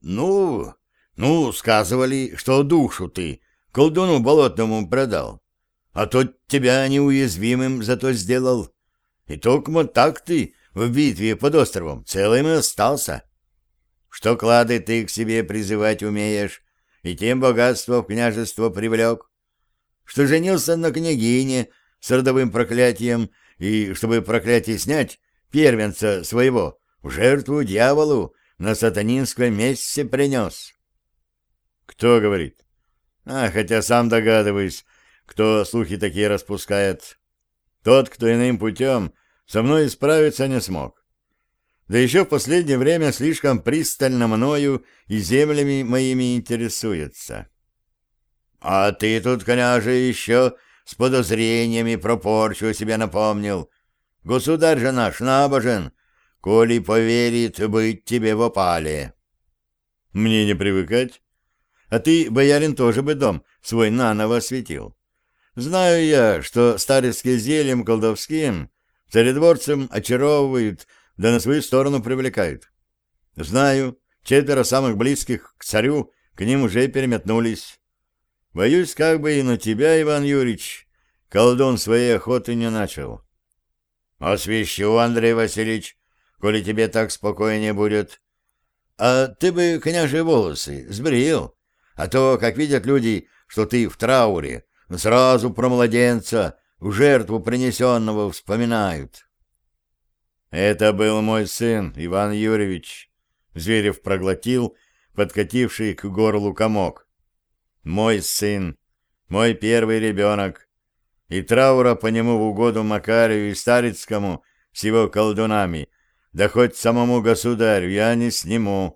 Ну, сказывали, что душу ты колдуну болотному продал, а тот тебя неуязвимым зато сделал. И только так ты в битве под островом целым и остался. Что клады ты к себе призывать умеешь, и тем богатство в княжество привлек, что женился на княгине с родовым проклятием, и, чтобы проклятие снять, первенца своего в жертву дьяволу на сатанинском месте принес. Кто говорит? Хотя сам догадываюсь, кто слухи такие распускает. Тот, кто иным путем со мной справиться не смог. Да еще в последнее время слишком пристально мною и землями моими интересуется. А ты тут, княже, еще с подозрениями про порчу себе напомнил. Государь же наш набожен, коли поверит быть тебе в опале. Мне не привыкать. А ты, боярин, тоже бы дом свой наново осветил. Знаю я, что старецкие зельем колдовским царедворцам очаровывают, да на свою сторону привлекают. Знаю, 4 самых близких к царю к ним уже переметнулись. Боюсь, как бы и на тебя, Иван Юрьевич, колдун своей охоты не начал. Освящу, Андрей Васильевич, коли тебе так спокойнее будет. А ты бы, княже, волосы сбрил, а то, как видят люди, что ты в трауре, сразу про младенца, в жертву принесенного вспоминают. Это был мой сын, Иван Юрьевич. Зверев проглотил подкативший к горлу комок. Мой сын, мой первый ребенок, и траура по нему в угоду Макарию и Старицкому с его колдунами, да хоть самому государю я не сниму.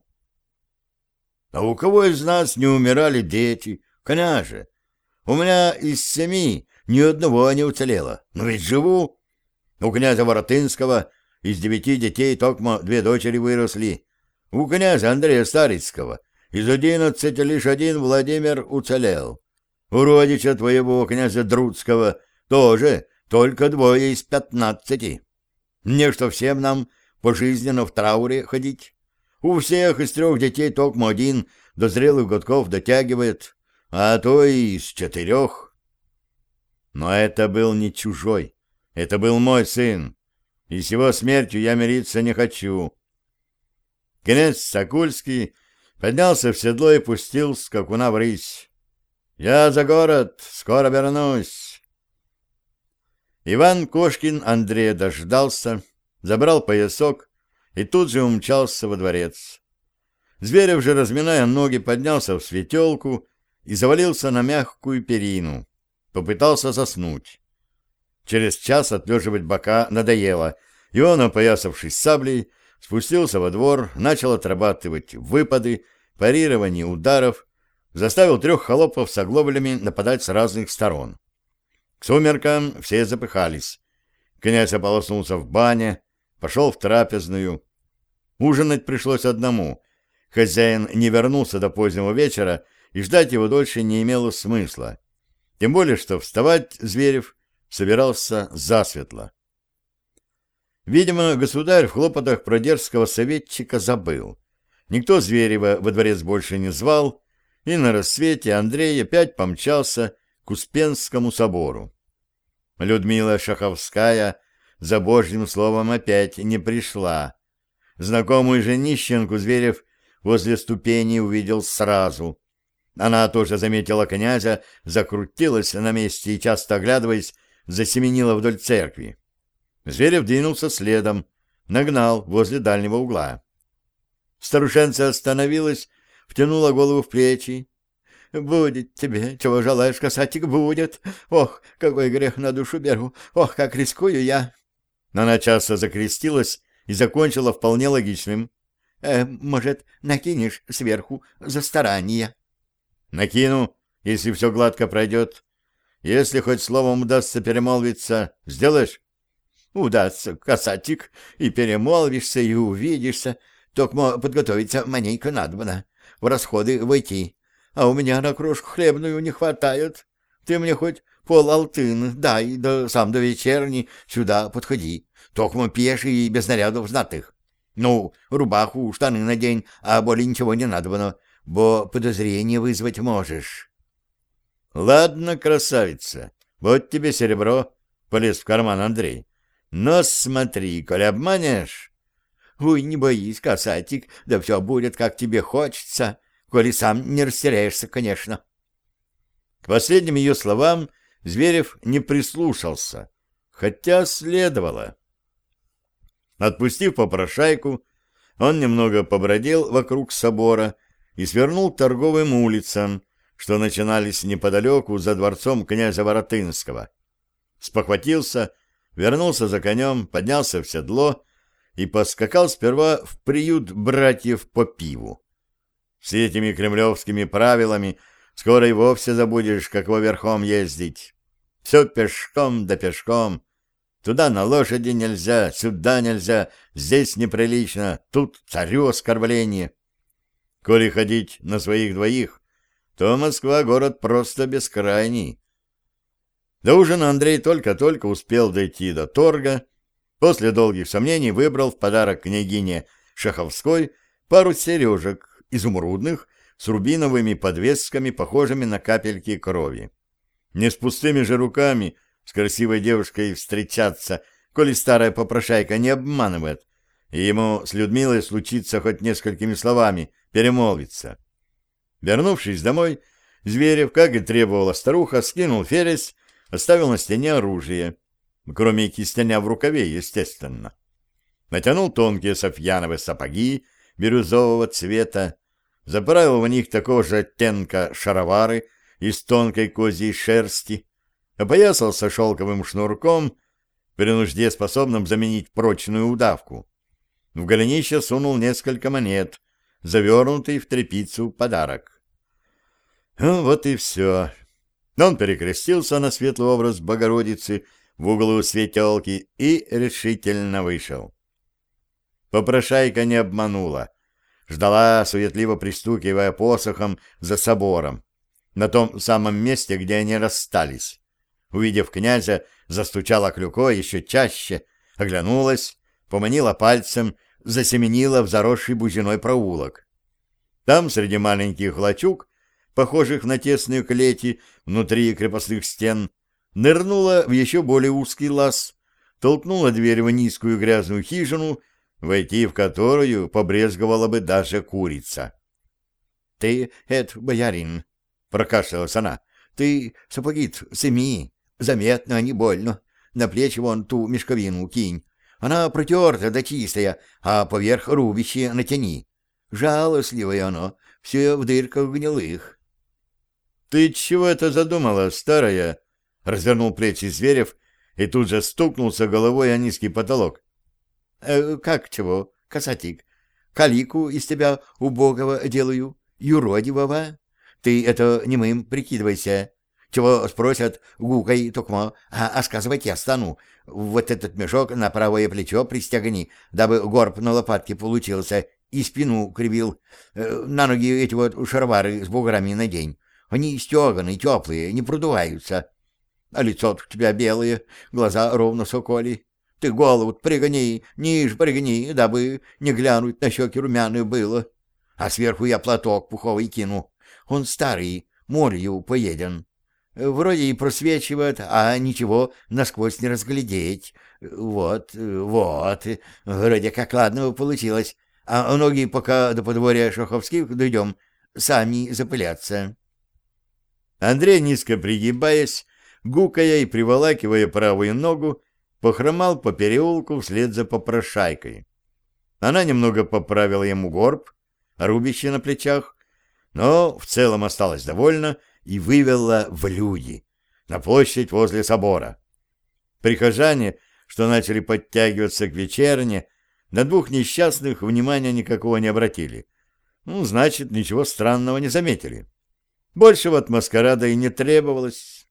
А у кого из нас не умирали дети, княже? У меня из 7 ни одного не уцелело, но ведь живу. У князя Воротынского из 9 детей токмо 2 дочери выросли. У князя Андрея Старицкого из 11 лишь 1 Владимир уцелел. У родича твоего, князя Друцкого, тоже только 2 из 15. Не что всем нам пожизненно в трауре ходить. У всех из 3 детей токмо 1 до зрелых годков дотягивает, а то и из 4. Но это был не чужой, это был мой сын, и с его смертью я мириться не хочу. Князь Сокульский поднялся в седло и пустил скакуна в рысь. «Я за город, скоро вернусь». Иван Кошкин Андрея дождался, забрал поясок и тут же умчался во дворец. Зверев же, разминая ноги, поднялся в светелку и завалился на мягкую перину. Попытался заснуть. Через час отлеживать бока надоело, и он, опоясавшись саблей, спустился во двор, начал отрабатывать выпады, парирование ударов, заставил 3 холопов с оглоблями нападать с разных сторон. К сумеркам все запыхались. Князь ополоснулся в бане, пошел в трапезную. Ужинать пришлось одному. Хозяин не вернулся до позднего вечера, и ждать его дольше не имело смысла. Тем более, что вставать Зверев собирался засветло. Видимо, государь в хлопотах про дерзкого советчика забыл. Никто Зверева во дворец больше не звал, и на рассвете Андрей опять помчался к Успенскому собору. Людмила Шаховская за Божьим словом опять не пришла. Знакомую женищенку Зверев возле ступени увидел сразу. Она тоже заметила князя, закрутилась на месте и, часто оглядываясь, засеменила вдоль церкви. Зверев двинулся следом, нагнал возле дальнего угла. Старушенца остановилась, втянула голову в плечи. «Будет тебе, чего желаешь, касатик, будет. Ох, какой грех на душу беру, ох, как рискую я!» Она часто закрестилась и закончила вполне логичным. «Может, накинешь сверху за старание?» «Накину, если все гладко пройдет. Если хоть словом удастся перемолвиться, сделаешь?» «Удастся, касатик, и перемолвишься, и увидишься. Только подготовиться маненько надобно, в расходы войти. А у меня на крошку хлебную не хватает. Ты мне хоть пол-алтын дай, да сам до вечерни сюда подходи. Токмо пьешь и без нарядов знатых. Ну, рубаху, штаны надень, а более ничего не надобно, бо подозрение вызвать можешь. — Ладно, красавица, вот тебе серебро, — полез в карман Андрей. — Но смотри, коли обманешь... — Ой, не боись, касатик, да все будет, как тебе хочется, коли сам не растеряешься, конечно. К последним ее словам Зверев не прислушался, хотя следовало. Отпустив попрошайку, он немного побродил вокруг собора и свернул к торговым улицам, что начинались неподалеку за дворцом князя Воротынского. Спохватился, вернулся за конем, поднялся в седло и поскакал сперва в приют братьев по пиву. С этими кремлевскими правилами скоро и вовсе забудешь, как во верхом ездить. Все пешком да пешком. Туда на лошади нельзя, сюда нельзя, здесь неприлично, тут царю оскорбление. Коли ходить на своих двоих, то Москва — город просто бескрайний. До ужина Андрей только-только успел дойти до торга. После долгих сомнений выбрал в подарок княгине Шаховской пару сережек, изумрудных, с рубиновыми подвесками, похожими на капельки крови. Не с пустыми же руками с красивой девушкой встречаться, коли старая попрошайка не обманывает, и ему с Людмилой случится хоть несколькими словами перемолвиться. Вернувшись домой, Зверев, как и требовала старуха, скинул фересь, оставил на стене оружие, кроме кистеня в рукаве, естественно. Натянул тонкие софьяновые сапоги бирюзового цвета, заправил в них такого же оттенка шаровары из тонкой козьей шерсти, опоясался шелковым шнурком, при нужде способным заменить прочную удавку. В голенище сунул несколько монет, завернутый в тряпицу подарок. Ну, вот и все. Он перекрестился на светлый образ Богородицы в углу светелки и решительно вышел. Попрошайка не обманула. Ждала, суетливо пристукивая посохом за собором, на том самом месте, где они расстались. Увидев князя, застучала клюкой еще чаще, оглянулась, поманила пальцем, засеменила в заросший бузиной проулок. Там, среди маленьких лачуг, похожих на тесные клети внутри крепостных стен, нырнула в еще более узкий лаз, толкнула дверь в низкую грязную хижину, войти в которую побрезговала бы даже курица. — Ты, боярин, — прокашлялась она, — ты сапоги-то сними, заметно, не больно. На плечи вон ту мешковину кинь. Она протерта да чистая, а поверх рубище натяни. Жалостливое оно, все в дырках гнилых. — Ты чего это задумала, старая? — развернул плечи Зверев и тут же стукнулся головой о низкий потолок. Как чего, касатик? Калику из тебя убогого делаю, юродивого. Ты это немым прикидывайся. Чего спросят, гукай токмо, а сказывать я стану. Вот этот мешок на правое плечо пристегни, дабы горб на лопатке получился, и спину кривил. На ноги эти вот шаровары с буграми надень. Они стеганые, теплые, не продуваются. А лицо у тебя белое, глаза ровно соколи. Ты голову пригони, ниже пригони, дабы не глянуть на щеки румяные было. А сверху я платок пуховый кину. Он старый, морью поеден. Вроде и просвечивает, а ничего насквозь не разглядеть. Вот, вроде как ладно получилось. А ноги, пока до подворья Шаховских дойдем, сами запылятся. Андрей, низко пригибаясь, гукая и приволакивая правую ногу, похромал по переулку вслед за попрошайкой. Она немного поправила ему горб, рубище на плечах, но в целом осталась довольна и вывела в люди, на площадь возле собора. Прихожане, что начали подтягиваться к вечерне, на двух несчастных внимания никакого не обратили. Ну, значит, ничего странного не заметили. Большего от маскарада и не требовалось.